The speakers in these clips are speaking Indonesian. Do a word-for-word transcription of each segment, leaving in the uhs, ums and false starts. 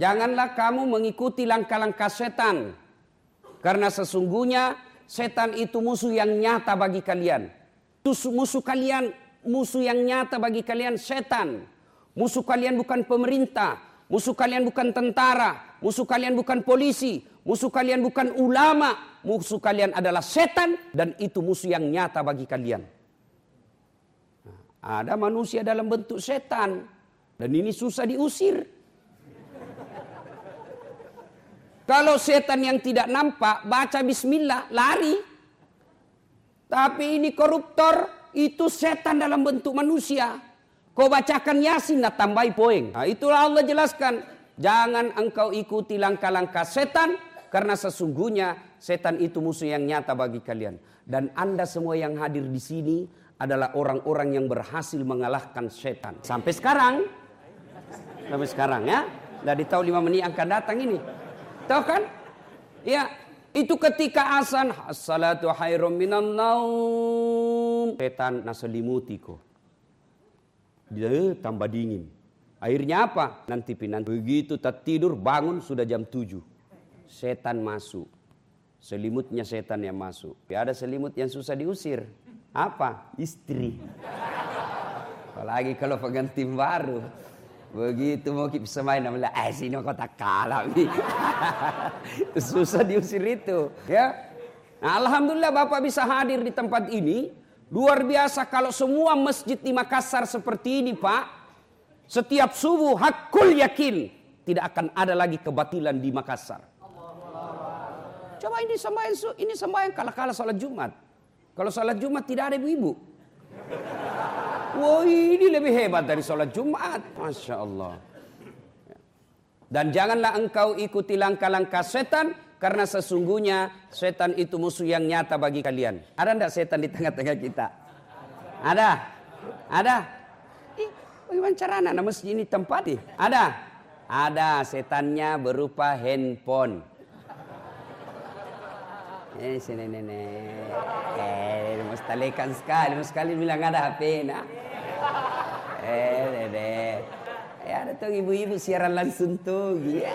Janganlah kamu mengikuti langkah-langkah setan. Karena sesungguhnya setan itu musuh yang nyata bagi kalian. Musuh kalian, musuh yang nyata bagi kalian setan. Musuh kalian bukan pemerintah. Musuh kalian bukan tentara. Musuh kalian bukan polisi. Musuh kalian bukan ulama. Musuh kalian adalah setan. Dan itu musuh yang nyata bagi kalian. Nah, ada manusia dalam bentuk setan. Dan ini susah diusir. Kalau setan yang tidak nampak, baca bismillah, lari. Tapi ini koruptor, itu setan dalam bentuk manusia. Kau bacakan Yasin, nah tambahi poin. Nah, itulah Allah jelaskan. Jangan engkau ikuti langkah-langkah setan. Karena sesungguhnya setan itu musuh yang nyata bagi kalian. Dan Anda semua yang hadir di sini adalah orang-orang yang berhasil mengalahkan setan. Sampai sekarang. Sampai sekarang ya. Dari tahun lima menit akan datang ini. Tahu kan? Ya, itu ketika azan as-salatu khairum minan naum. Setan naselimuti kok. Dia tambah dingin. Akhirnya apa? Nanti pinan. Begitu tak tidur bangun sudah jam tujuh. Setan masuk. Selimutnya setan yang masuk. Ya, ada selimut yang susah diusir. Apa? Istri. Apalagi kalau pengantin baru. Begitu mau bisa main namanya, eh sini kau tak kalah. Susah diusir itu, ya. Nah, alhamdulillah Bapak bisa hadir di tempat ini. Luar biasa kalau semua masjid di Makassar seperti ini, Pak. Setiap subuh hakul yakin tidak akan ada lagi kebatilan di Makassar. Coba ini sembahyang, ini sembahyang kalah-kalah salat Jumat. Kalau salat Jumat tidak ada ibu-ibu. Wah, ini lebih hebat dari sholat Jumat. Masya Allah. Dan janganlah engkau ikuti langkah-langkah setan. Karena sesungguhnya setan itu musuh yang nyata bagi kalian. Ada enggak setan di tengah-tengah kita? Ada? Ada? Ih, bagaimana caranya? Nama masjid ini tempat nih. Ada? Ada, setannya berupa handphone. Eh, sini nenek. Eh, mustahilkan sekali. Sekali bilang ada H P, nah. Eh, dede. Eh, ada tuh ibu-ibu siaran langsung tuh. Yeah.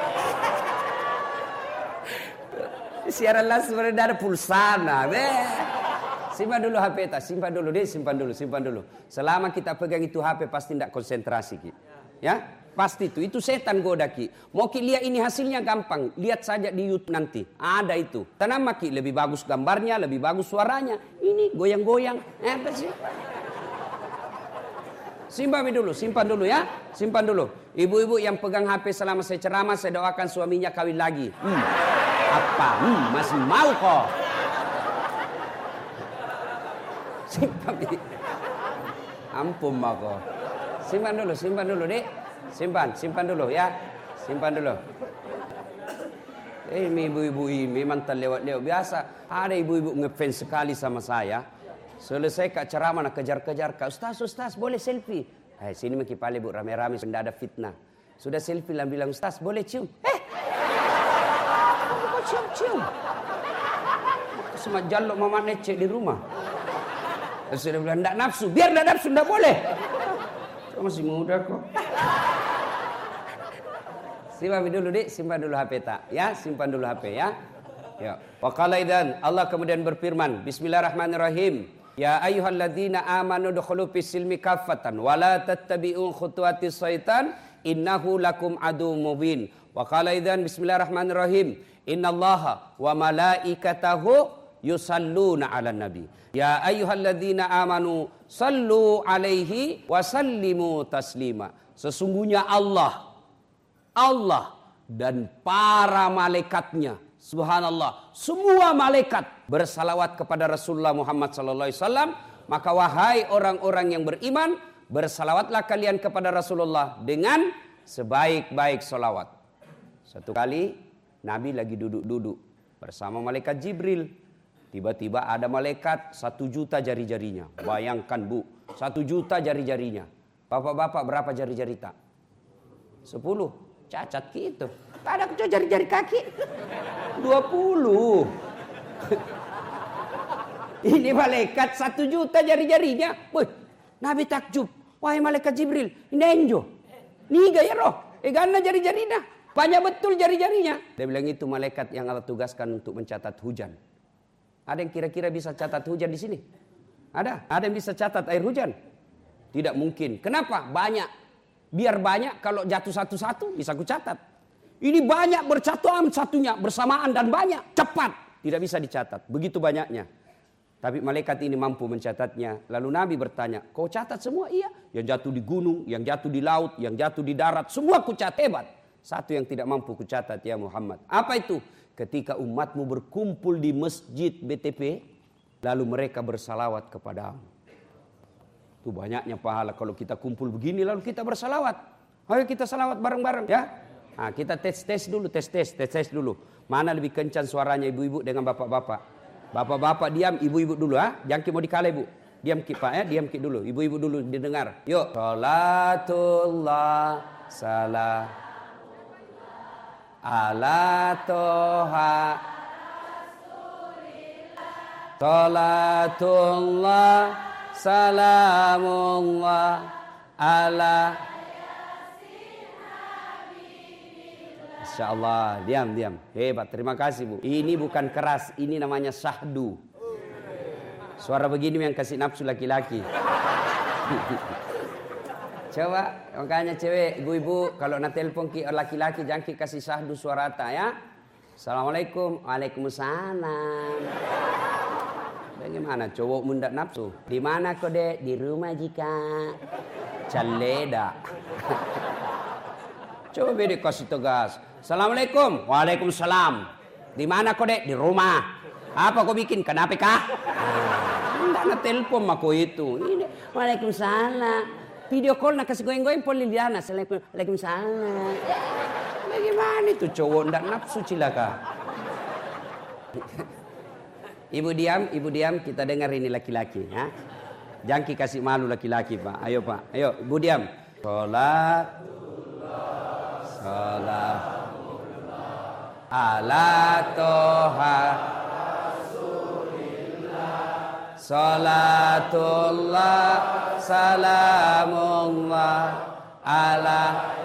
Siaran langsung ada pulsana. Eh. Simpan dulu H P, tak simpan dulu deh, simpan dulu, simpan dulu. Selama kita pegang itu H P pasti tidak konsentrasi, Ki. Ya? Pasti itu, itu setan goda Ki. Mau Ki lihat ini hasilnya gampang. Lihat saja di YouTube nanti. Ada itu. Tanam Ki, lebih bagus gambarnya, lebih bagus suaranya. Ini goyang-goyang. Eh, apa sih? Simpan dulu, simpan dulu ya. Simpan dulu. Ibu-ibu yang pegang H P selama saya ceramah, saya doakan suaminya kawin lagi. Hmm. Apa? Hmm, masih mau kok. Simpan. Ampun mako. Simpan dulu, simpan dulu, Dek. Simpan, simpan dulu ya. Simpan dulu. Eh, ibu-ibu ini memang terlewat-lewat biasa. Ada ibu-ibu ngefans sekali sama saya. Selesai kak ceramah nak kejar-kejar kak. Ustaz, Ustaz boleh selfie. Eh, sini maki pale bu rame-rame sudah ada fitnah. Sudah selfie lah bilang Ustaz boleh cium. Eh, kok cium-cium? Semua jaluk mama necek di rumah. Sudah bilang tidak nafsu. Biar tidak nafsu tidak boleh. Masih muda kok. Simpan dulu Dik, simpan dulu H P tak? Ya, simpan dulu H P ya. Ya. Wa qala idzan Allah kemudian berfirman, Bismillahirrahmanirrahim. Ya ayyuhalladzina amanu dukhulu fis silmi kaffatan wa la tattabi'u khutuwatis syaitan innahu lakum aduwwum mubin. Wa qala idzan Bismillahirrahmanirrahim. Innallaha wa malaikatahu yusalluna 'alan nabi. Ya ayyuhalladzina amanu sallu 'alaihi wa sallimu taslima. Sesungguhnya Allah Allah dan para malaikatnya, subhanallah, semua malaikat bersalawat kepada Rasulullah Muhammad sallallahu alaihi wasallam. Maka wahai orang-orang yang beriman, bersalawatlah kalian kepada Rasulullah dengan sebaik-baik salawat. Satu kali Nabi lagi duduk-duduk bersama malaikat Jibril. Tiba-tiba ada malaikat satu juta jari-jarinya. Bayangkan bu, satu juta jari-jarinya. Bapak-bapak berapa jari-jari tak? Sepuluh. Cacat gitu. Tak ada jari-jari kaki. Dua puluh. Ini malaikat satu juta jari-jarinya. Wih, Nabi takjub. Wahai malaikat Jibril, ini enjo. Niga ya roh. Eh gana jari-jarinya. Banyak betul jari-jarinya. Dia bilang itu malaikat yang Allah tugaskan untuk mencatat hujan. Ada yang kira-kira bisa catat hujan di sini? Ada? Ada yang bisa catat air hujan? Tidak mungkin. Kenapa? Banyak. Biar banyak, kalau jatuh satu-satu bisa ku catat. Ini banyak bercatuan satunya bersamaan dan banyak. Cepat. Tidak bisa dicatat. Begitu banyaknya. Tapi malaikat ini mampu mencatatnya. Lalu Nabi bertanya, kau catat semua? Iya. Yang jatuh di gunung, yang jatuh di laut, yang jatuh di darat. Semua ku catat. Hebat. Satu yang tidak mampu ku catat ya Muhammad. Apa itu? Ketika umatmu berkumpul di masjid B T P. Lalu mereka bersalawat kepadamu. Itu banyaknya pahala kalau kita kumpul begini lalu kita bersalawat. Ayo kita salawat bareng-bareng ya. Nah, kita tes-tes dulu, tes-tes, tes-tes dulu. Mana lebih kencang suaranya ibu-ibu dengan bapak-bapak? Bapak-bapak diam, ibu-ibu dulu ha. Jangan mau dikala ibu. Diam ki Pak ya, diam ki dulu. Ibu-ibu dulu didengar. Yuk. Salatullah salam ala toha salatullah salamullah ala. Masya Allah, diam, diam. Hebat, terima kasih Bu. Ini bukan keras, ini namanya syahdu. Suara begini yang kasih nafsu laki-laki. Coba, makanya cewek, ibu-ibu, kalau nak telepon ki laki-laki, jangan ki kasih syahdu suara ta ya. Assalamualaikum, waalaikumsalam. Bagaimana cowok mundak nafsu? Di mana kau dek? Di rumah jika. Caleda. Coba beda kasih tegas. Assalamualaikum. Waalaikumsalam. Di mana kau dek? Di rumah. Apa kau bikin? Kenapa kah? Enggak na telepon mako itu. Ini. Waalaikumsalam. Video call nak kasih goyang-goyang pun Liliana. Waalaikumsalam. Bagaimana itu cowok ndak nafsu cilaka? Ibu diam, ibu diam. Kita dengar ini laki-laki. Ya? Jangan kasih malu laki-laki Pak. Ayo Pak. Ayo ibu diam. Sholat. Salam ala toha salatullah salamullah ala.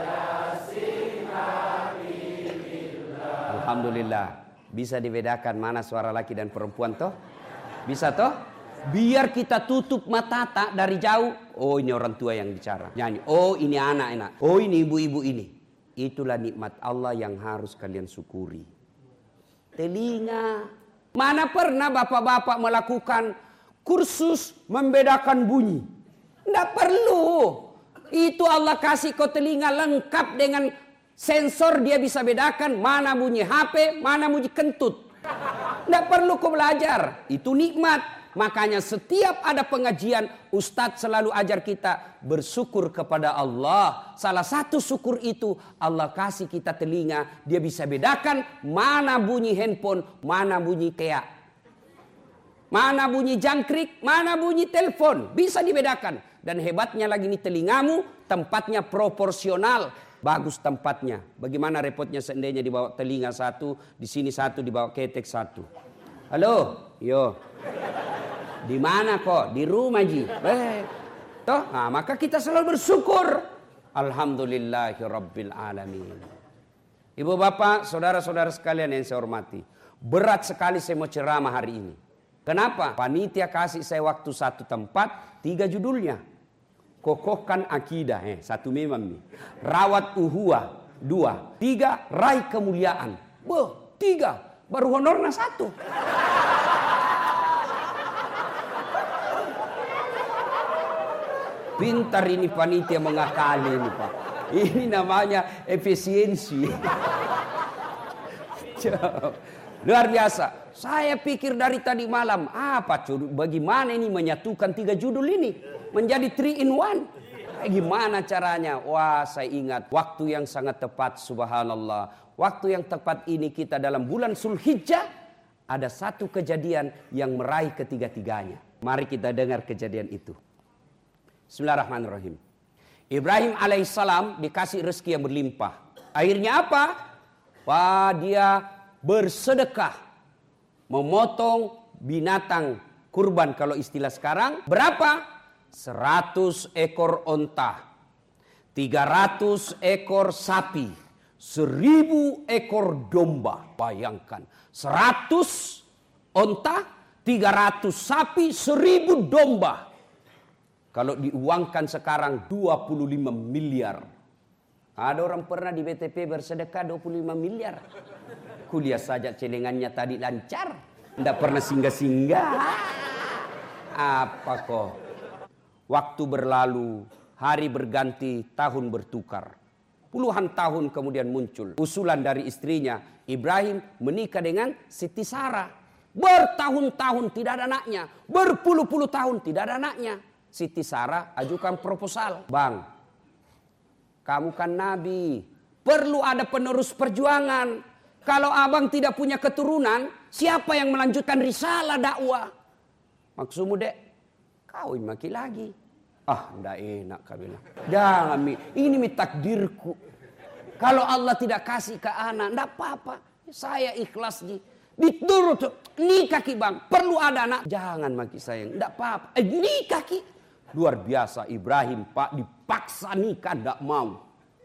Alhamdulillah bisa dibedakan mana suara laki dan perempuan toh? Bisa toh? Biar kita tutup mata tak dari jauh. Oh ini orang tua yang bicara nyanyi. Oh ini anak-anak. Oh ini ibu-ibu ini. Itulah nikmat Allah yang harus kalian syukuri. Telinga. Mana pernah bapak-bapak melakukan kursus membedakan bunyi? Tidak perlu. Itu Allah kasih kau telinga lengkap dengan sensor. Dia bisa bedakan mana bunyi H P, mana bunyi kentut. Tidak perlu kau belajar. Itu nikmat. Makanya setiap ada pengajian, Ustadz selalu ajar kita bersyukur kepada Allah. Salah satu syukur itu Allah kasih kita telinga. Dia bisa bedakan mana bunyi handphone, mana bunyi keak. Mana bunyi jangkrik, mana bunyi telepon. Bisa dibedakan. Dan hebatnya lagi nih telingamu, tempatnya proporsional. Bagus tempatnya. Bagaimana repotnya seandainya dibawa telinga satu, di sini satu, dibawa ketek satu. Halo, yo. Di mana kok? Di rumah ji. Eh, toh, nah, maka kita selalu bersyukur. Alhamdulillahirabbil alamin. Ibu bapak, saudara-saudara sekalian yang saya hormati, berat sekali saya mau ceramah hari ini. Kenapa? Panitia kasih saya waktu satu tempat, tiga judulnya. Kokohkan akidah, eh, satu memang nih. Rawat uhuah, dua. Tiga, raih kemuliaan. Boh, tiga. Baru honornya satu. Pintar ini panitia mengakali ini Pak. Ini namanya efisiensi. Luar biasa. Saya pikir dari tadi malam, apa bagaimana ini menyatukan tiga judul ini menjadi three in one. Gimana caranya? Wah, saya ingat waktu yang sangat tepat, subhanallah. Waktu yang tepat ini kita dalam bulan Zulhijjah, ada satu kejadian yang meraih ketiga-tiganya. Mari kita dengar kejadian itu. Bismillahirrahmanirrahim. Ibrahim alaihissalam dikasih rezeki yang berlimpah. Akhirnya apa? Wah, dia bersedekah. Memotong binatang kurban kalau istilah sekarang. Berapa? seratus ekor onta. tiga ratus ekor sapi. Seribu ekor domba. Bayangkan. Seratus onta, tiga ratus sapi, seribu domba. Kalau diuangkan sekarang dua puluh lima miliar. Ada orang pernah di B T P bersedekah dua puluh lima miliar. Kuliah saja celengannya tadi lancar. Tidak pernah singgah-singgah. Apa kok? Waktu berlalu, hari berganti, tahun bertukar. Puluhan tahun kemudian muncul usulan dari istrinya. Ibrahim menikah dengan Siti Sarah. Bertahun-tahun tidak ada anaknya. Berpuluh-puluh tahun tidak ada anaknya. Siti Sarah ajukan proposal. Bang, kamu kan nabi. Perlu ada penerus perjuangan. Kalau abang tidak punya keturunan, siapa yang melanjutkan risalah dakwah? Maksudmu dek, kawin maki lagi. Ah, ndak enak kau bilang. Jangan mi, ini mi takdirku. Kalau Allah tidak kasih ke anak, ndak apa-apa. Saya ikhlas ji. Diturut, nikah ki bang, perlu ada anak. Jangan maki sayang, ndak apa-apa. Eh, nikah ki. Luar biasa Ibrahim pak, dipaksa nikah ndak mau.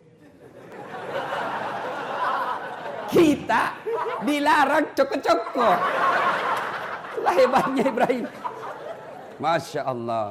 Kita dilarang coko-coko. Itulah hebatnya Ibrahim. Masya Allah.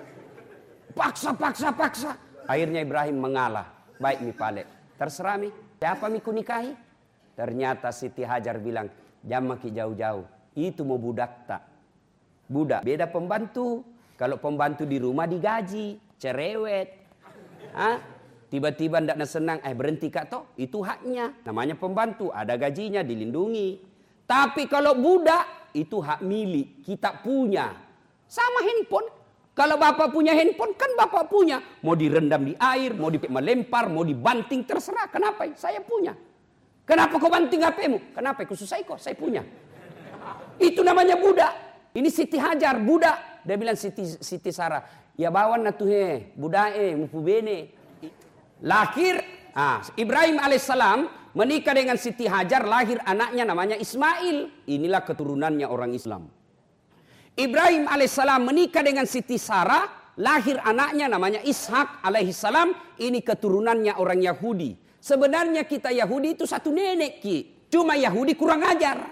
Paksa, paksa, paksa. Akhirnya Ibrahim mengalah. Baik mi palek. Terserah mi. Siapa mi ku nikahi? Ternyata Siti Hajar bilang, jangan maki jauh-jauh. Itu mau budak tak? Budak. Beda pembantu. Kalau pembantu di rumah digaji. Cerewet. Hah? Tiba-tiba tidak senang, eh berhenti kak toh, itu haknya. Namanya pembantu, ada gajinya, dilindungi. Tapi kalau budak, itu hak milik, kita punya. Sama handphone, kalau bapak punya handphone, kan bapak punya. Mau direndam di air, mau dilempar, mau dibanting, terserah. Kenapa? Saya punya. Kenapa kau banting H P-mu? Kenapa? Khusus saya kok, saya punya. Itu namanya budak. Ini Siti Hajar, budak. Dia bilang Siti, Siti Sarah, ya bawan natuhe, budak eh, mupu bene. Lahir ah, Ibrahim alaihissalam menikah dengan Siti Hajar, lahir anaknya namanya Ismail. Inilah keturunannya orang Islam. Ibrahim alaihissalam menikah dengan Siti Sarah, lahir anaknya namanya Ishak alaihissalam. Ini keturunannya orang Yahudi. Sebenarnya kita Yahudi itu satu nenek ki, cuma Yahudi kurang ajar.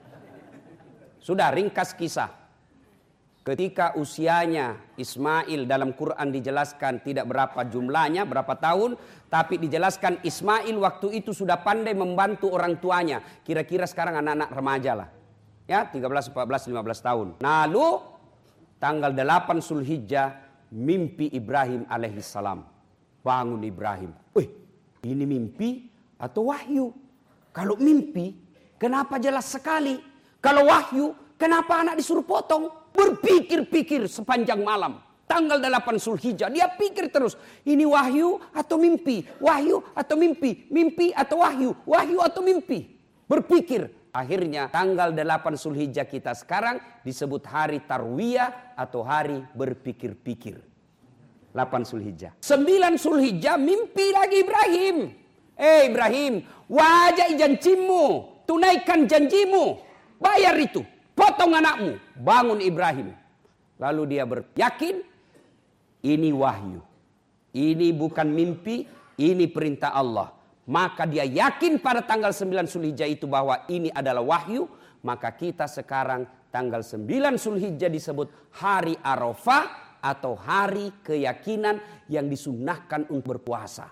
Sudah ringkas kisah. Ketika usianya Ismail dalam Quran dijelaskan tidak berapa jumlahnya, berapa tahun. Tapi dijelaskan Ismail waktu itu sudah pandai membantu orang tuanya. Kira-kira sekarang anak-anak remaja lah. Ya tiga belas, empat belas, lima belas tahun. Lalu tanggal delapan Zulhijjah mimpi Ibrahim alaihissalam. Bangun Ibrahim. Wih, ini mimpi atau wahyu? Kalau mimpi kenapa jelas sekali? Kalau wahyu kenapa anak disuruh potong? Berpikir-pikir sepanjang malam. Tanggal delapan Zulhijjah. Dia pikir terus. Ini wahyu atau mimpi? Wahyu atau mimpi? Mimpi atau wahyu? Wahyu atau mimpi? Berpikir. Akhirnya tanggal delapan Zulhijjah kita sekarang disebut hari Tarwiyah atau hari berpikir-pikir. delapan Zulhijjah. sembilan Zulhijjah mimpi lagi Ibrahim. Eh Ibrahim, wajah janjimu. Tunaikan janjimu. Bayar itu. Potong anakmu. Bangun Ibrahim. Lalu dia beryakin. Ini wahyu. Ini bukan mimpi. Ini perintah Allah. Maka dia yakin pada tanggal sembilan Zulhijjah itu bahwa ini adalah wahyu. Maka kita sekarang tanggal sembilan Zulhijjah disebut hari Arafah. Atau hari keyakinan yang disunnahkan untuk berpuasa.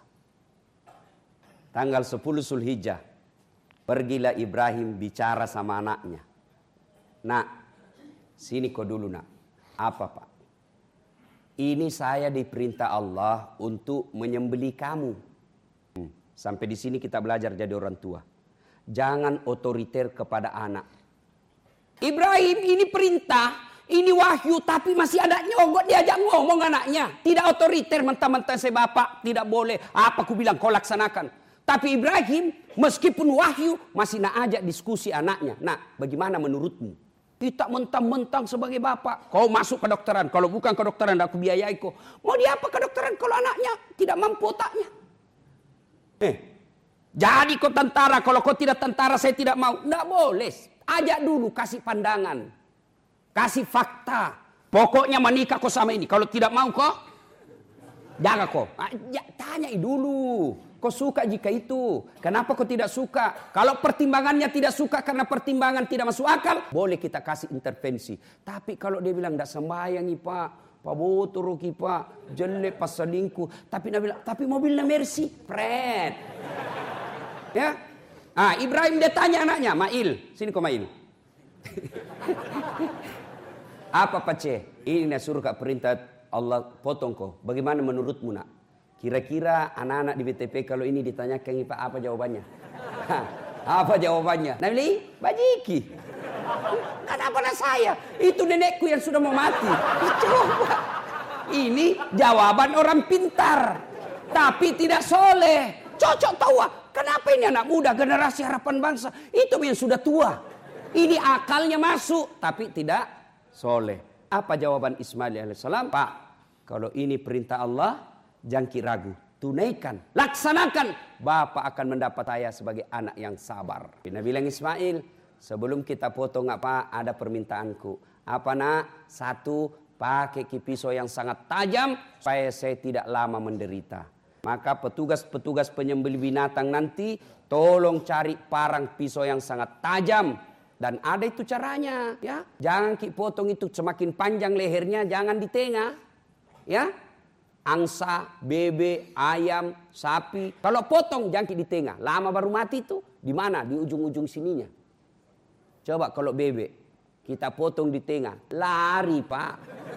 Tanggal sepuluh Zulhijjah. Pergilah Ibrahim bicara sama anaknya. Nak, sini kau dulu nak. Apa pak? Ini saya diperintah Allah untuk menyembelih kamu. Hmm. Sampai di sini kita belajar jadi orang tua. Jangan otoriter kepada anak. Ibrahim ini perintah, ini wahyu, tapi masih ada nyogok diajak ngomong anaknya. Tidak otoriter mentah-mentah saya bapak, tidak boleh. Apa aku bilang kau laksanakan. Tapi Ibrahim meskipun wahyu masih nak ajak diskusi anaknya. Nak, bagaimana menurutmu? Kita mentang-mentang sebagai bapak. Kau masuk kedokteran. Kalau bukan kedokteran, aku biayai kau. Mau dia apa kedokteran kalau anaknya tidak mampu otaknya? Eh, jadi kau tentara. Kalau kau tidak tentara, saya tidak mau. Tidak boleh. Ajak dulu, kasih pandangan. Kasih fakta. Pokoknya menikah kau sama ini. Kalau tidak mau kau, jaga kau. Tanyai dulu. Kau suka jika itu. Kenapa kau tidak suka? Kalau pertimbangannya tidak suka karena pertimbangan tidak masuk akal, boleh kita kasih intervensi. Tapi kalau dia bilang tidak sembayangi pak, pak botol ki pak, jelek pas selingkuh. Tapi Nabi bilang, tapi mobilnya Mercy, pret. Ya, ah Ibrahim dia tanya anaknya, Mail, sini kau Mail. Apa pace? Ini suruh kak perintah Allah potong kau. Bagaimana menurutmu nak? Kira-kira anak-anak di B T P kalau ini ditanyakan Pak apa jawabannya? Apa jawabannya? Nabi, bajiki. Kenapa saya? Itu nenekku yang sudah mau mati. Coba. Ini jawaban orang pintar. Tapi tidak soleh. Cocok tahu. Kenapa ini anak muda generasi harapan bangsa? Itu yang sudah tua. Ini akalnya masuk. Tapi tidak soleh. Apa jawaban Ismail alaihissalam? Pak, kalau ini perintah Allah, jangan ragu, tunaikan, laksanakan. Bapak akan mendapat saya sebagai anak yang sabar. Nabi bilang Ismail, sebelum kita potong apa ada permintaanku. Apa nak? Satu, pakai pisau yang sangat tajam supaya saya tidak lama menderita. Maka petugas-petugas penyembelih binatang nanti tolong cari parang pisau yang sangat tajam. Dan ada itu caranya, ya. Jangan ki potong itu semakin panjang lehernya, jangan di tengah, ya. Angsa, bebek, ayam, sapi. Kalau potong jangan di tengah. Lama baru mati itu. Di mana? Di ujung-ujung sininya. Coba kalau bebek. Kita potong di tengah. Lari pak.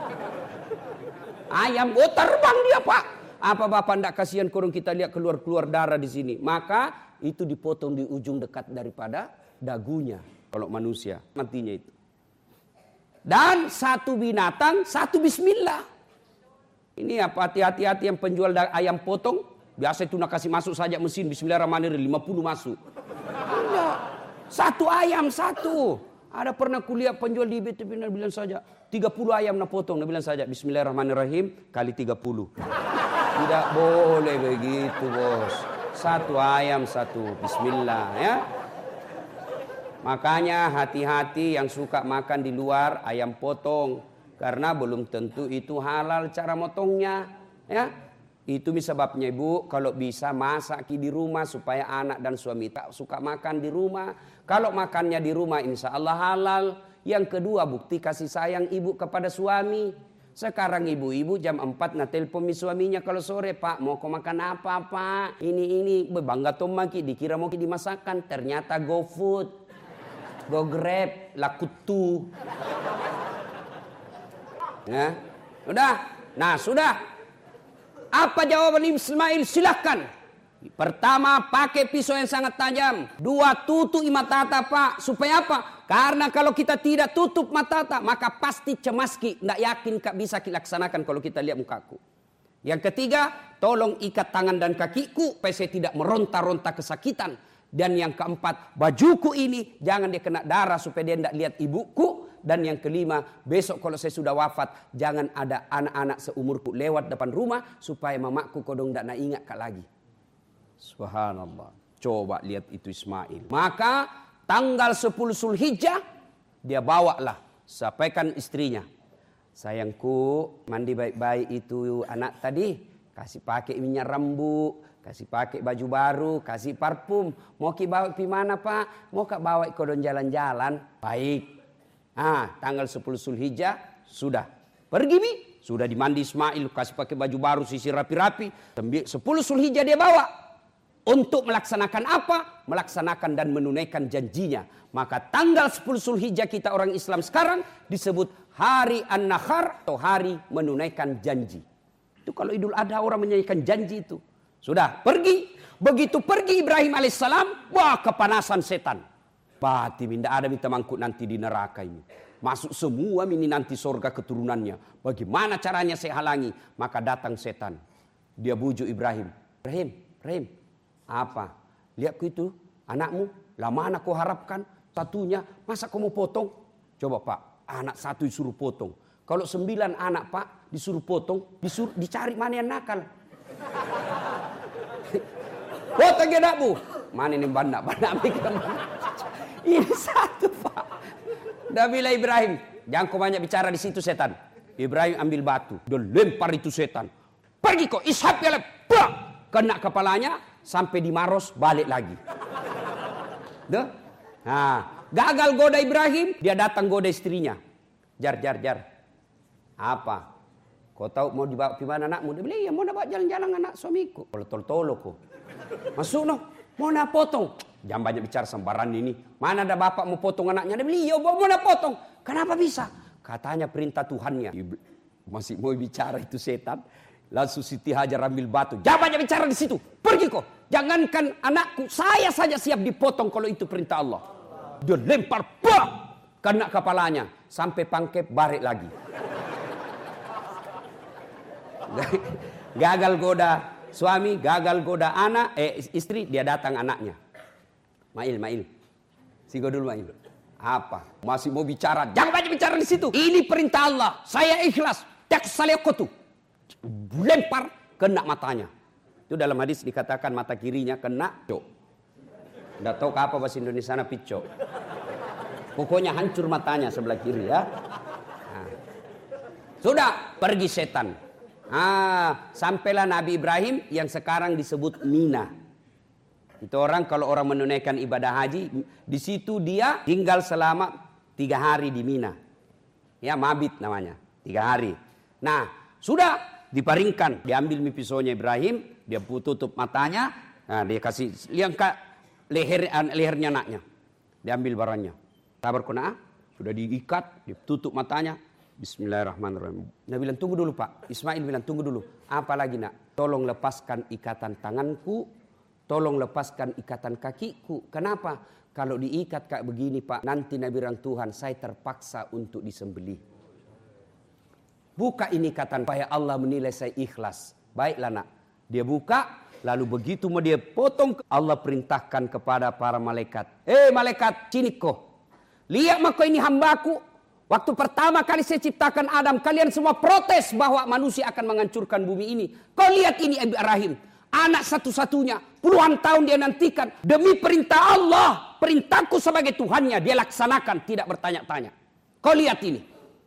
Ayam, oh terbang dia pak. Apa bapak tidak kasihan kurang kita lihat keluar-keluar darah di sini. Maka itu dipotong di ujung dekat daripada dagunya. Kalau manusia. Matinya itu. Dan satu binatang, satu bismillah. Ini apa hati-hati yang penjual ayam potong. Biasa itu nak kasih masuk saja mesin. Bismillahirrahmanirrahim. lima puluh masuk. Enggak. Satu ayam satu. Ada pernah kuliah penjual di B T P. Dia bilang saja. tiga puluh ayam nak potong. Dia bilang saja. Bismillahirrahmanirrahim. Kali tiga puluh. Tidak boleh begitu bos. Satu ayam satu. Bismillah ya. Makanya hati-hati yang suka makan di luar ayam potong. Karena belum tentu itu halal cara motongnya, ya. Itu sebabnya ibu kalau bisa masak di rumah supaya anak dan suami tak suka makan di rumah. Kalau makannya di rumah insya Allah halal. Yang kedua bukti kasih sayang ibu kepada suami. Sekarang ibu-ibu jam empat nah telepon suaminya kalau sore, Pak mau kau makan apa Pak? Ini ini bangga tomaki dikira mau dimasakan ternyata GoFood, GoGrab, Lakutu. Ya, sudah. Nah, sudah. Apa jawaban Ismail? Silahkan. Pertama, pakai pisau yang sangat tajam. Dua, tutup mata tata, Pak. Supaya apa? Karena kalau kita tidak tutup mata tata, maka pasti cemas ki. Tidak yakin kak bisa dilaksanakan kalau kita lihat mukaku. Yang ketiga, tolong ikat tangan dan kakiku supaya saya tidak meronta-ronta kesakitan. Dan yang keempat, bajuku ini jangan dia kena darah supaya dia tidak lihat ibuku. Dan yang kelima, besok kalau saya sudah wafat, jangan ada anak-anak seumurku lewat depan rumah supaya mamaku kodong tidak nak ingat kak lagi. Subhanallah. Coba lihat itu Ismail. Maka tanggal sepuluh Zulhijjah dia bawalah, sampaikan istrinya. Sayangku, mandi baik-baik itu anak tadi, kasih pakai minyak rambut, kasih pakai baju baru, kasih parfum. Mau ki bawa pi mana Pak? Mau kak bawa kodong jalan-jalan? Baik. Ah, tanggal sepuluh Zulhijjah sudah pergi mi, sudah dimandi Ismail, kasih pakai baju baru, sisir rapi-rapi. sepuluh Zulhijjah dia bawa untuk melaksanakan apa? Melaksanakan dan menunaikan janjinya. Maka tanggal sepuluh Zulhijjah kita orang Islam sekarang disebut hari An-Nahar atau hari menunaikan janji. Itu kalau Idul Adha orang menunaikan janji itu. Sudah pergi, begitu pergi Ibrahim alaihissalam, wah kepanasan setan. Pati tidak ada minta mangkuk nanti di neraka ini. Masuk semua ini nanti surga keturunannya. Bagaimana caranya saya halangi? Maka datang setan. Dia bujuk Ibrahim. Ibrahim, Ibrahim. Apa? Lihatku itu anakmu. Lama anak kau harapkan. Satunya masa kau mau potong? Coba Pak. Anak satu disuruh potong. Kalau sembilan anak Pak disuruh potong. Disuruh, dicari mana yang nakal. Potong anakmu. Mana ini bandak-bandak mikir. Ini satu Pak. Dah bilang Ibrahim, jangan kau banyak bicara di situ setan. Ibrahim ambil batu, dia lempar itu setan. Pergi kau, ishab ya lep, kena kepalanya, sampai di Maros balik lagi. Duh. Nah, gagal goda Ibrahim, dia datang goda istrinya. Jar, jar, jar. Apa? Kau tahu mau dibawa ke mana anakmu? Dia bilang, iya mau bawa jalan-jalan anak suamiku. Tolo-tolo ku. Masuk no, mau nak potong. Jangan banyak bicara sembaran ini. Mana ada bapak mau potong anaknya? Dia bilang, iya mau nak potong. Kenapa bisa? Katanya perintah Tuhannya. Masih mau bicara itu setan. Langsung Siti Hajar ambil batu. Jangan banyak bicara di situ. Pergi kok. Jangankan anakku, saya saja siap dipotong kalau itu perintah Allah. Dia lempar, bah, kena kepalanya. Sampai pangkep, balik lagi. Gagal goda suami, gagal goda anak, eh istri, dia datang anaknya. Mail, Mail. Sigo dulu Mail. Apa? Masih mau bicara. Jangan banyak bicara di situ. Ini perintah Allah. Saya ikhlas. Tak salikotu. Lempar, kena matanya. Itu dalam hadis dikatakan mata kirinya kena cok. Tidak tahu ke apa bahasa Indonesia picok. Pokoknya hancur matanya sebelah kiri ya. Nah. Sudah pergi setan. Ah, sampailah Nabi Ibrahim yang sekarang disebut Mina. Itu orang kalau orang menunaikan ibadah haji, di situ dia tinggal selama tiga hari di Mina. Ya, mabit namanya, tiga hari. Nah, sudah diparingkan, diambil pisaunya Ibrahim, dia tutup matanya, nah dia kasih liangka leher lehernya anaknya, diambil barangnya. Sabar kena, sudah diikat, ditutup matanya. Bismillahirrahmanirrahim. Dia bilang tunggu dulu Pak. Ismail bilang tunggu dulu. Apa lagi nak? Tolong lepaskan ikatan tanganku. Tolong lepaskan ikatan kakiku. Kenapa? Kalau diikat kayak begini Pak. Nanti Nabi bilang Tuhan saya terpaksa untuk disembelih. Buka ini ikatan supaya Allah menilai saya ikhlas. Baiklah nak. Dia buka. Lalu begitu mau dia potong. Allah perintahkan kepada para malaikat. Eh malaikat sini kok. Lihat maka ini hambaku. Waktu pertama kali saya ciptakan Adam, kalian semua protes bahwa manusia akan menghancurkan bumi ini. Kau lihat ini Ibrahim, anak satu-satunya, puluhan tahun dia nantikan. Demi perintah Allah, perintahku sebagai Tuhannya, dia laksanakan, tidak bertanya-tanya. Kau lihat ini.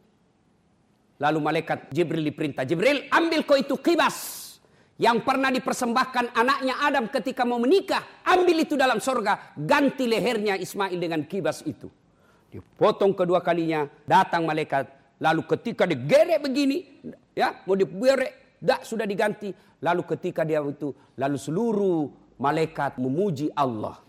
Lalu malaikat Jibril diperintah, Jibril ambil kau itu kibas. Yang pernah dipersembahkan anaknya Adam ketika mau menikah. Ambil itu dalam sorga, ganti lehernya Ismail dengan kibas itu. Dipotong kedua kalinya, datang malaikat. Lalu ketika digerek begini, ya mau digerek, dak sudah diganti. Lalu ketika dia itu, lalu seluruh malaikat memuji Allah.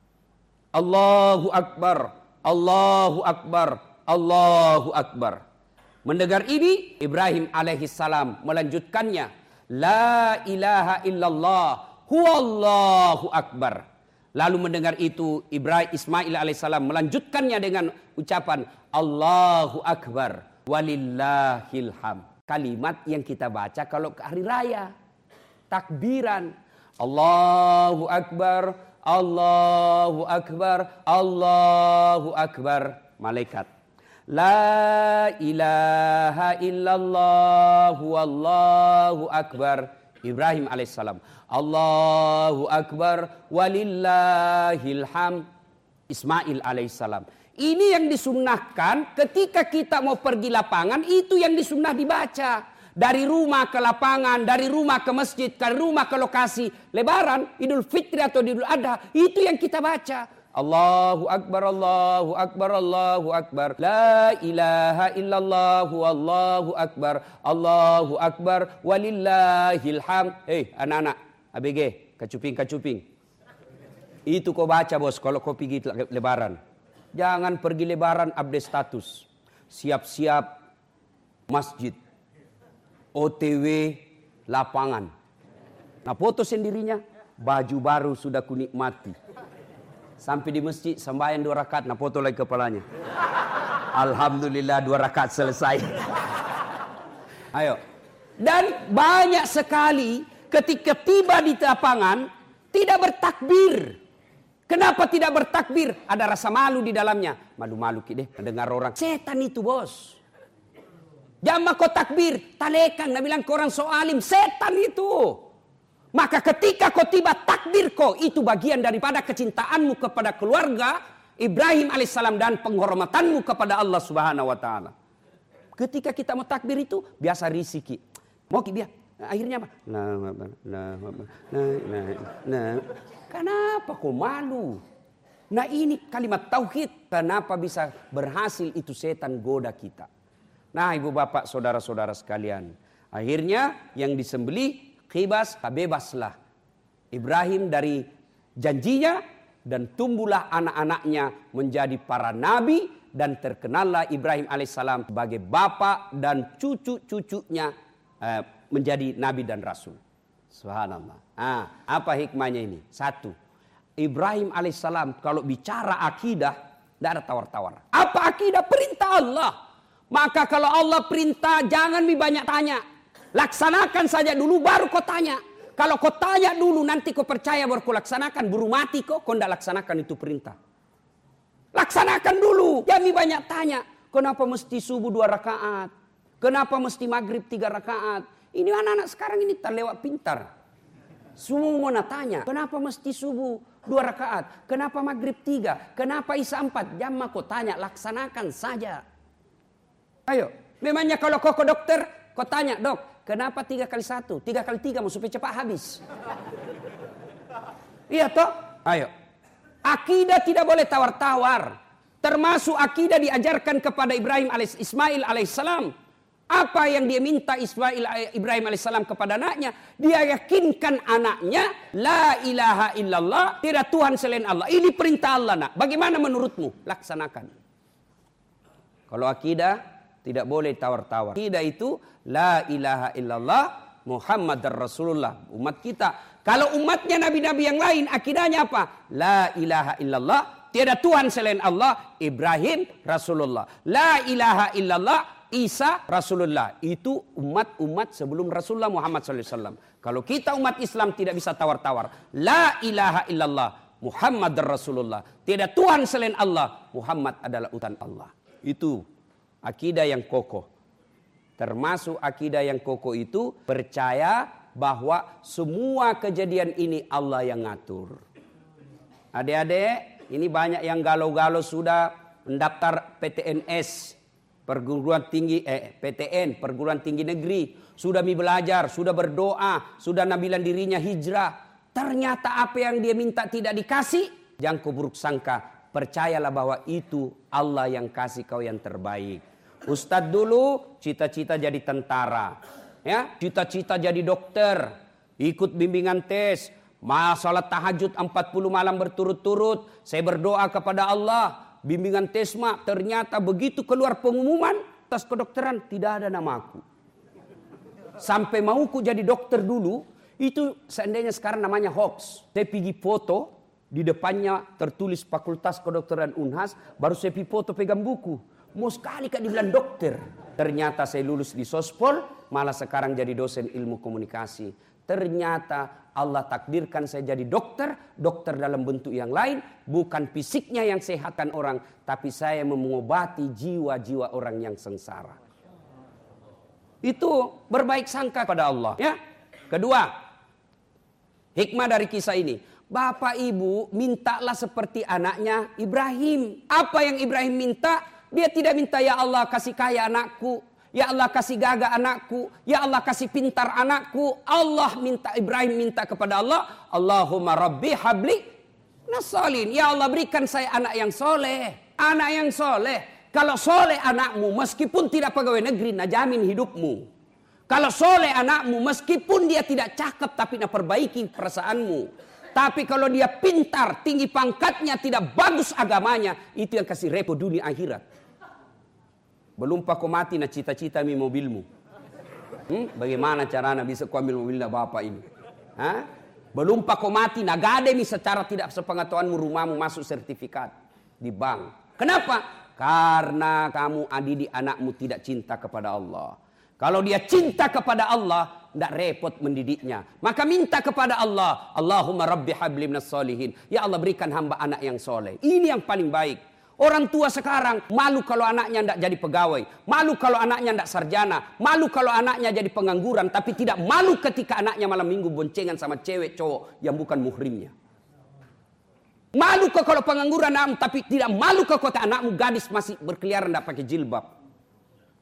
Allahu Akbar, Allahu Akbar, Allahu Akbar. Mendengar ini, Ibrahim alaihissalam melanjutkannya. La ilaha illallah, huwallahu akbar. Lalu mendengar itu Ibrahim Ismail alaihissalam melanjutkannya dengan ucapan Allahu Akbar walillahil hamd. Kalimat yang kita baca kalau ke hari raya. Takbiran. Allahu Akbar, Allahu Akbar, Allahu Akbar. Malaikat. La ilaha illallah wallahu akbar. Ibrahim alaihissalam. Allahu Akbar walillahil hamd. Ismail alaihissalam. Ini yang disunnahkan ketika kita mau pergi lapangan, itu yang disunnah dibaca. Dari rumah ke lapangan, dari rumah ke masjid, dari rumah ke lokasi lebaran, Idul Fitri atau Idul Adha, itu yang kita baca. Allahu Akbar, Allahu Akbar, Allahu Akbar. La ilaha illallah, Allahu Akbar, Allahu Akbar, walillahil hamd. Hei anak-anak, A B G, kacuping-kacuping. Itu kau baca bos kalau kau pergi lebaran. Jangan pergi lebaran update status. Siap-siap masjid. O T W lapangan. Nah foto sendirinya, baju baru sudah kunikmati. Sampai di masjid sembahyang dua rakaat, nah foto lagi kepalanya. Alhamdulillah dua rakaat selesai. Ayo. Dan banyak sekali ketika tiba di lapangan tidak bertakbir. Kenapa tidak bertakbir? Ada rasa malu di dalamnya. Malu-malu deh mendengar orang. Setan itu bos. Jangan kau takbir. Talekang, Nabi bilang ke orang soalim. Setan itu. Maka ketika kau tiba takbir kau, itu bagian daripada kecintaanmu kepada keluarga Ibrahim alaihissalam dan penghormatanmu kepada Allah subhanahu wa ta'ala. Ketika kita mau takbir itu, biasa risiki. Mau biar, Akhirnya apa? Nah, nah, nah, nah, nah. Kenapa kau malu? Nah ini kalimat tauhid. Kenapa bisa berhasil itu setan goda kita. Nah ibu bapak saudara-saudara sekalian. Akhirnya yang disembelih khibas, bebaslah Ibrahim dari janjinya. Dan tumbuhlah anak-anaknya menjadi para nabi. Dan terkenallah Ibrahim alaihissalam sebagai bapak dan cucu-cucunya eh, menjadi nabi dan rasul. Subhanallah. Ah, apa hikmahnya ini? Satu, Ibrahim alaihissalam kalau bicara akidah tidak ada tawar-tawar. Apa akidah? Perintah Allah. Maka kalau Allah perintah jangan banyak tanya. Laksanakan saja dulu baru kau tanya. Kalau kau tanya dulu nanti kau percaya baru kau laksanakan. Buru mati kau, kau tidak laksanakan itu perintah. Laksanakan dulu. Jangan banyak tanya. Kenapa mesti subuh dua rakaat? Kenapa mesti maghrib tiga rakaat? Ini anak-anak sekarang ini terlewat pintar. Semua mau tanya. Kenapa mesti subuh dua rakaat? Kenapa maghrib tiga? Kenapa isya empat? Jangan kau tanya. Laksanakan saja. Ayo. Memangnya kalau kau ke dokter. Kau tanya, dok. Kenapa tiga kali satu? Tiga kali tiga mau supaya cepat habis. Iya toh? Ayo. Akidah tidak boleh tawar-tawar. Termasuk akidah diajarkan kepada Ibrahim alaih, Ismail alaihissalam. Apa yang dia minta Ismail Ibrahim alaihissalam kepada anaknya? Dia yakinkan anaknya. La ilaha illallah. Tidak Tuhan selain Allah. Ini perintah Allah nak. Bagaimana menurutmu? Laksanakan. Kalau akidah tidak boleh tawar-tawar. Akidah itu. La ilaha illallah Muhammad Rasulullah. Umat kita. Kalau umatnya nabi-nabi yang lain akidahnya apa? La ilaha illallah. Tiada Tuhan selain Allah. Ibrahim Rasulullah. La ilaha illallah. Isa Rasulullah. Itu umat-umat sebelum Rasulullah Muhammad shallallahu alaihi wasallam. Kalau kita umat Islam tidak bisa tawar-tawar. La ilaha illallah Muhammad Rasulullah. Tiada Tuhan selain Allah. Muhammad adalah utusan Allah. Itu akidah yang kokoh. Termasuk akidah yang kokoh itu percaya bahwa semua kejadian ini Allah yang ngatur. Adik-adik, ini banyak yang galau-galau sudah mendaftar P T N S, perguruan tinggi eh P T N, perguruan tinggi negeri, sudah mi belajar, sudah berdoa, sudah nabilan dirinya hijrah. Ternyata apa yang dia minta tidak dikasih, jangan kau buruk sangka, percayalah bahwa itu Allah yang kasih kau yang terbaik. Ustadz dulu cita-cita jadi tentara, ya, cita-cita jadi dokter, ikut bimbingan tes, masalah tahajud empat puluh malam berturut-turut, saya berdoa kepada Allah, bimbingan tes mak, ternyata begitu keluar pengumuman tes kedokteran tidak ada namaku. Sampai mauku jadi dokter dulu, itu seandainya sekarang namanya hoax. Saya pergi foto, di depannya tertulis Fakultas Kedokteran Unhas, baru saya pergi foto pegang buku. Mau sekali kak dibilang dokter. Ternyata saya lulus di Sospol, malah sekarang jadi dosen ilmu komunikasi. Ternyata Allah takdirkan saya jadi dokter, dokter dalam bentuk yang lain, bukan fisiknya yang sehatkan orang, tapi saya mengobati jiwa-jiwa orang yang sengsara. Itu berbaik sangka pada Allah, ya. Kedua, hikmah dari kisah ini, Bapak Ibu mintalah seperti anaknya Ibrahim. Apa yang Ibrahim minta? Dia tidak minta, ya Allah kasih kaya anakku, ya Allah kasih gagah anakku, ya Allah kasih pintar anakku. Allah minta, Ibrahim minta kepada Allah, Allahumma rabbi habli nasalin. Ya Allah berikan saya anak yang soleh, anak yang soleh. Kalau soleh anakmu meskipun tidak pegawai negeri, nah jamin hidupmu. Kalau soleh anakmu meskipun dia tidak cakep tapi nak perbaiki perasaanmu. Tapi kalau dia pintar, tinggi pangkatnya, tidak bagus agamanya, itu yang kasih repot dunia akhirat. Belum pak kau mati na cita-cita mi mobilmu. Hmm? Bagaimana caranya bisa kau ambil mobilnya bapak ini? Hah? Belum pak kau mati na gade mi secara tidak sepengetahuanmu rumahmu masuk sertifikat di bank. Kenapa? Karena kamu adidik anakmu tidak cinta kepada Allah. Kalau dia cinta kepada Allah, tidak repot mendidiknya. Maka minta kepada Allah, Allahumma rabbi habli minas solihin. Ya Allah berikan hamba anak yang soleh. Ini yang paling baik. Orang tua sekarang malu kalau anaknya tidak jadi pegawai. Malu kalau anaknya tidak sarjana. Malu kalau anaknya jadi pengangguran. Tapi tidak malu ketika anaknya malam minggu boncengan sama cewek cowok yang bukan muhrimnya. Malu kok kalau pengangguran anakmu. Tapi tidak malu kok kalau anakmu gadis masih berkeliaran tidak pakai jilbab.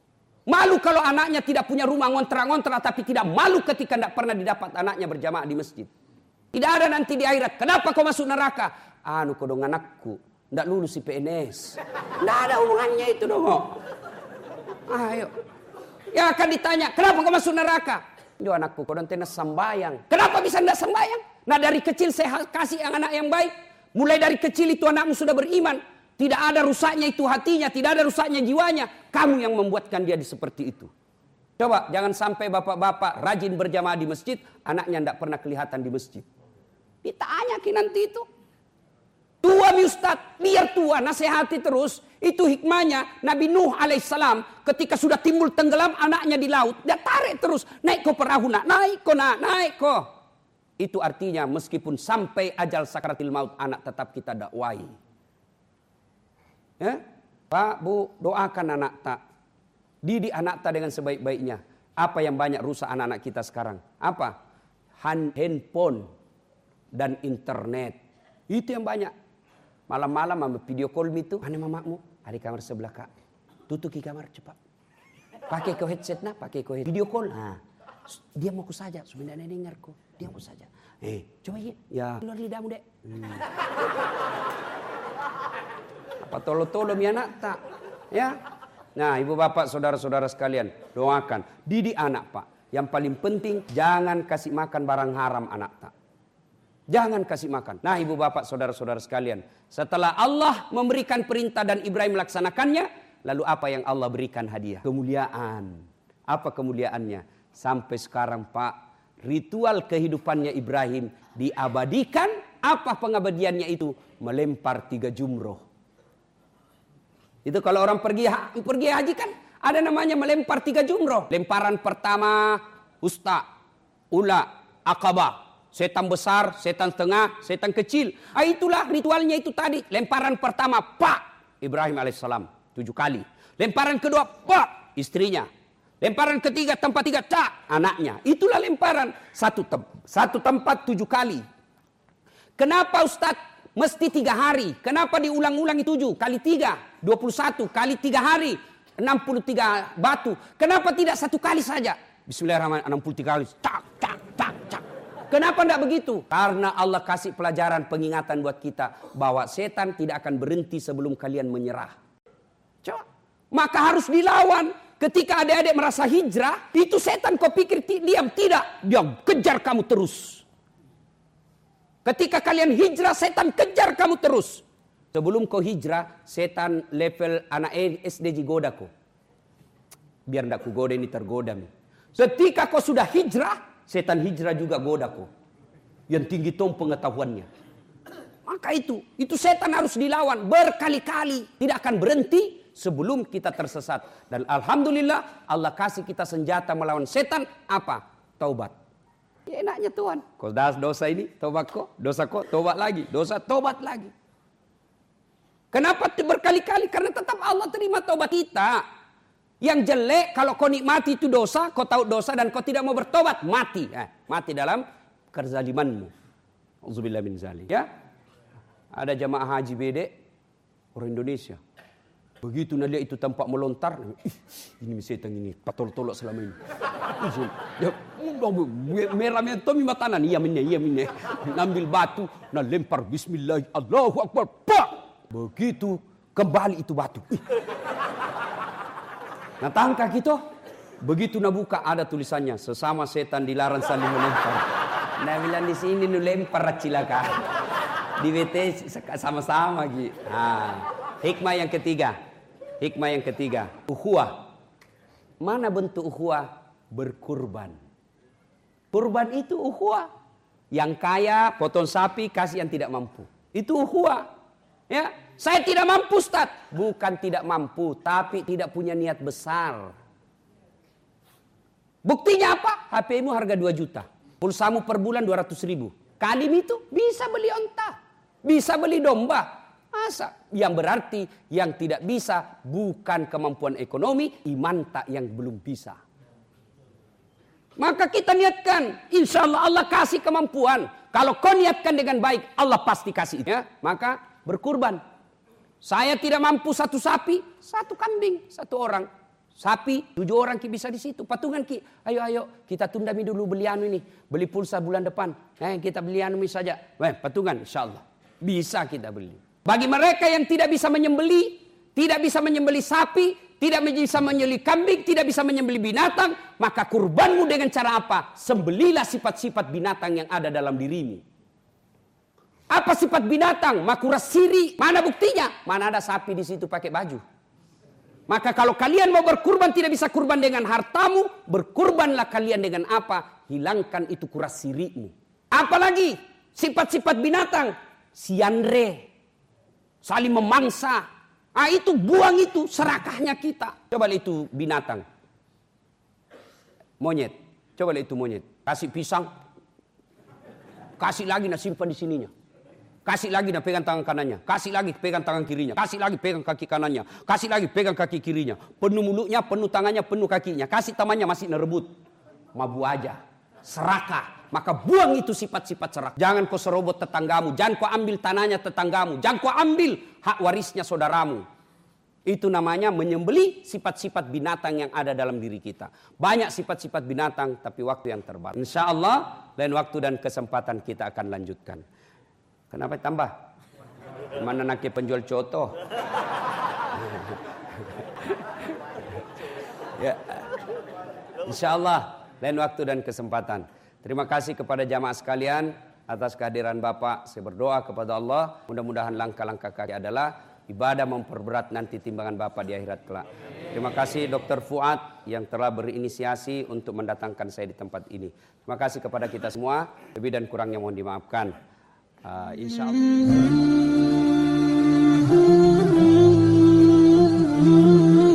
Malu kalau anaknya tidak punya rumah ngontrak-ngontrak, tapi tidak malu ketika tidak pernah didapat anaknya berjamaah di masjid. Tidak ada nanti di akhirat. Kenapa kau masuk neraka? Anu kau dong anakku, tidak lulus I P N S. Tidak ada hubungannya itu dong. Ayo. Ya akan ditanya, kenapa kau masuk neraka? Yo anakku, kau nanti sembayang. Kenapa bisa tidak sembayang? Nah dari kecil saya kasih anak yang baik. Mulai dari kecil itu anakmu sudah beriman. Tidak ada rusaknya itu hatinya, tidak ada rusaknya jiwanya. Kamu yang membuatkan dia seperti itu. Coba jangan sampai bapak-bapak rajin berjamaah di masjid, anaknya tidak pernah kelihatan di masjid. Ditanya ki nanti itu. Tua mi Ustaz, biar tua, nasihati terus. Itu hikmahnya Nabi Nuh alaihissalam ketika sudah timbul tenggelam anaknya di laut. Dia tarik terus, naik ke perahu nak, naik ko nak, naik ko. Itu artinya meskipun sampai ajal sakaratil maut anak tetap kita dakwai. Ya? Pak, Bu, doakan anak tak. Didik anak tak dengan sebaik-baiknya. Apa yang banyak rusak anak-anak kita sekarang? Apa? Handphone dan internet. Itu yang banyak. Malam-malam sama video call itu. Mana mamamu? Ada kamar sebelah kak. Tutup ke kamar cepat. Pakai ke headset nah, pakai ke video call. Nah, dia mau ku saja. Sebenarnya dengar ku. Dia mau saja. Eh, coba ya. Ya. Keluar lidahmu dek. Hmm. Apa tolo-tolo mi anak tak? Ya. Nah, ibu bapak, saudara-saudara sekalian, doakan. Didik anak pak. Yang paling penting jangan kasih makan barang haram anak tak. Jangan kasih makan. Nah ibu bapak saudara-saudara sekalian. Setelah Allah memberikan perintah dan Ibrahim melaksanakannya. Lalu apa yang Allah berikan hadiah? Kemuliaan. Apa kemuliaannya? Sampai sekarang pak. Ritual kehidupannya Ibrahim diabadikan. Apa pengabadiannya itu? Melempar tiga jumroh. Itu kalau orang pergi, pergi haji kan. Ada namanya melempar tiga jumroh. Lemparan pertama. Usta. Ula. Aqabah. Setan besar, setan tengah, setan kecil. Ah, itulah ritualnya itu tadi. Lemparan pertama, pak. Ibrahim alaihissalam. Tujuh kali. Lemparan kedua, pak. Istrinya. Lemparan ketiga, tempat tiga, tak. Anaknya. Itulah lemparan. Satu, tem satu tempat tujuh kali. Kenapa Ustadz mesti tiga hari? Kenapa diulang-ulangi tujuh? Kali tiga. Dua puluh satu. Kali tiga hari. Enam puluh tiga batu. Kenapa tidak satu kali saja? Bismillahirrahmanirrahim. Enam puluh tiga kali. Tak, tak, tak, tak. Kenapa tidak begitu? Karena Allah kasih pelajaran pengingatan buat kita. Bahwa setan tidak akan berhenti sebelum kalian menyerah. Coba. Maka harus dilawan. Ketika adik-adik merasa hijrah. Itu setan kau pikir diam. Tidak. Dia kejar kamu terus. Ketika kalian hijrah setan kejar kamu terus. Sebelum kau hijrah. Setan level anak S D goda kau. Biar tidak ku goda ini tergoda. Ketika kau sudah hijrah. Setan hijrah juga goda kok. Yang tinggi tom pengetahuannya. Maka itu. Itu setan harus dilawan. Berkali-kali. Tidak akan berhenti. Sebelum kita tersesat. Dan alhamdulillah. Allah kasih kita senjata melawan setan. Apa? Taubat. Ya enaknya Tuhan. Kau dosa ini. Taubat kok. Dosa kok. Taubat lagi. Dosa taubat lagi. Kenapa berkali-kali? Karena tetap Allah terima taubat kita. Yang jelek kalau kau nikmati itu dosa, kau tahu dosa dan kau tidak mau bertobat, mati. Eh, mati dalam kezalimanmu. Auzubillah min zalik. Ya. Ada jamaah haji bede orang Indonesia. Begitu nak lihat itu tempat melontar, ih, ini setan ini patol-tolok selama ini. Ya, merah-merah tomi matanan, iya minne, iya minne. Ambil batu, nak lempar bismillah, Allahu akbar. Pak. Begitu kembali itu batu. Ih. Nah tangkah gitu. Begitu nak buka ada tulisannya. Sesama setan dilarang saling melempar. Nah bilang di sini nu lempar cilaka. Di W T sama-sama gitu. Nah, hikmah yang ketiga. Hikmah yang ketiga. Ukhuwah. Mana bentuk ukhuwah? Berkurban. Kurban itu ukhuwah. Yang kaya potong sapi kasih yang tidak mampu. Itu ukhuwah. Ya. Saya tidak mampu Ustaz. Bukan tidak mampu. Tapi tidak punya niat besar. Buktinya apa? H P-mu harga dua juta. Pulsamu per bulan dua ratus ribu. Kalim itu bisa beli onta. Bisa beli domba. Masa? Yang berarti yang tidak bisa bukan kemampuan ekonomi. Iman tak yang belum bisa. Maka kita niatkan. Insya Allah Allah kasih kemampuan. Kalau kau niatkan dengan baik. Allah pasti kasih. Ya? Maka berkurban. Saya tidak mampu satu sapi, satu kambing, satu orang. Sapi, tujuh orang ki bisa di situ. Patungan ki, ayo ayo kita tunda mi dulu beli anu ini, beli pulsa bulan depan. Eh kita beli anu mi saja. Eh patungan, insya Allah bisa kita beli. Bagi mereka yang tidak bisa menyembeli, tidak bisa menyembeli sapi, tidak bisa menyembeli kambing, tidak bisa menyembeli binatang, maka kurbanmu dengan cara apa? Sembelilah sifat-sifat binatang yang ada dalam dirimu. Apa sifat binatang? Makura siri. Mana buktinya? Mana ada sapi di situ pakai baju? Maka kalau kalian mau berkurban tidak bisa kurban dengan hartamu, berkurbanlah kalian dengan apa? Hilangkan itu kuras sirimu. Apalagi sifat-sifat binatang, siandre, saling memangsa. Ah itu buang itu serakahnya kita. Coba itu binatang. Monyet. Coba itu monyet. Kasih pisang. Kasih lagi nah simpan di sininya. Kasih lagi nah pegang tangan kanannya. Kasih lagi pegang tangan kirinya. Kasih lagi pegang kaki kanannya. Kasih lagi pegang kaki kirinya. Penuh mulutnya, penuh tangannya, penuh kakinya. Kasih tamannya masih nerebut. Mabu aja. Serakah. Maka buang itu sifat-sifat serakah. Jangan kau serobot tetanggamu. Jangan kau ambil tanahnya tetanggamu. Jangan kau ambil hak warisnya saudaramu. Itu namanya menyembeli sifat-sifat binatang yang ada dalam diri kita. Banyak sifat-sifat binatang tapi waktu yang terbatas. Insya Allah lain waktu dan kesempatan kita akan lanjutkan. Kenapa tambah? Mana nak penjual coto? Ya. Insya Allah lain waktu dan kesempatan. Terima kasih kepada jamaah sekalian atas kehadiran Bapak. Saya berdoa kepada Allah, mudah-mudahan langkah-langkah kaki adalah ibadah memperberat nanti timbangan Bapak di akhirat kelak. Terima kasih Dokter Fuad yang telah berinisiasi untuk mendatangkan saya di tempat ini. Terima kasih kepada kita semua. Lebih dan kurangnya mohon dimaafkan. Uh, insya Allah.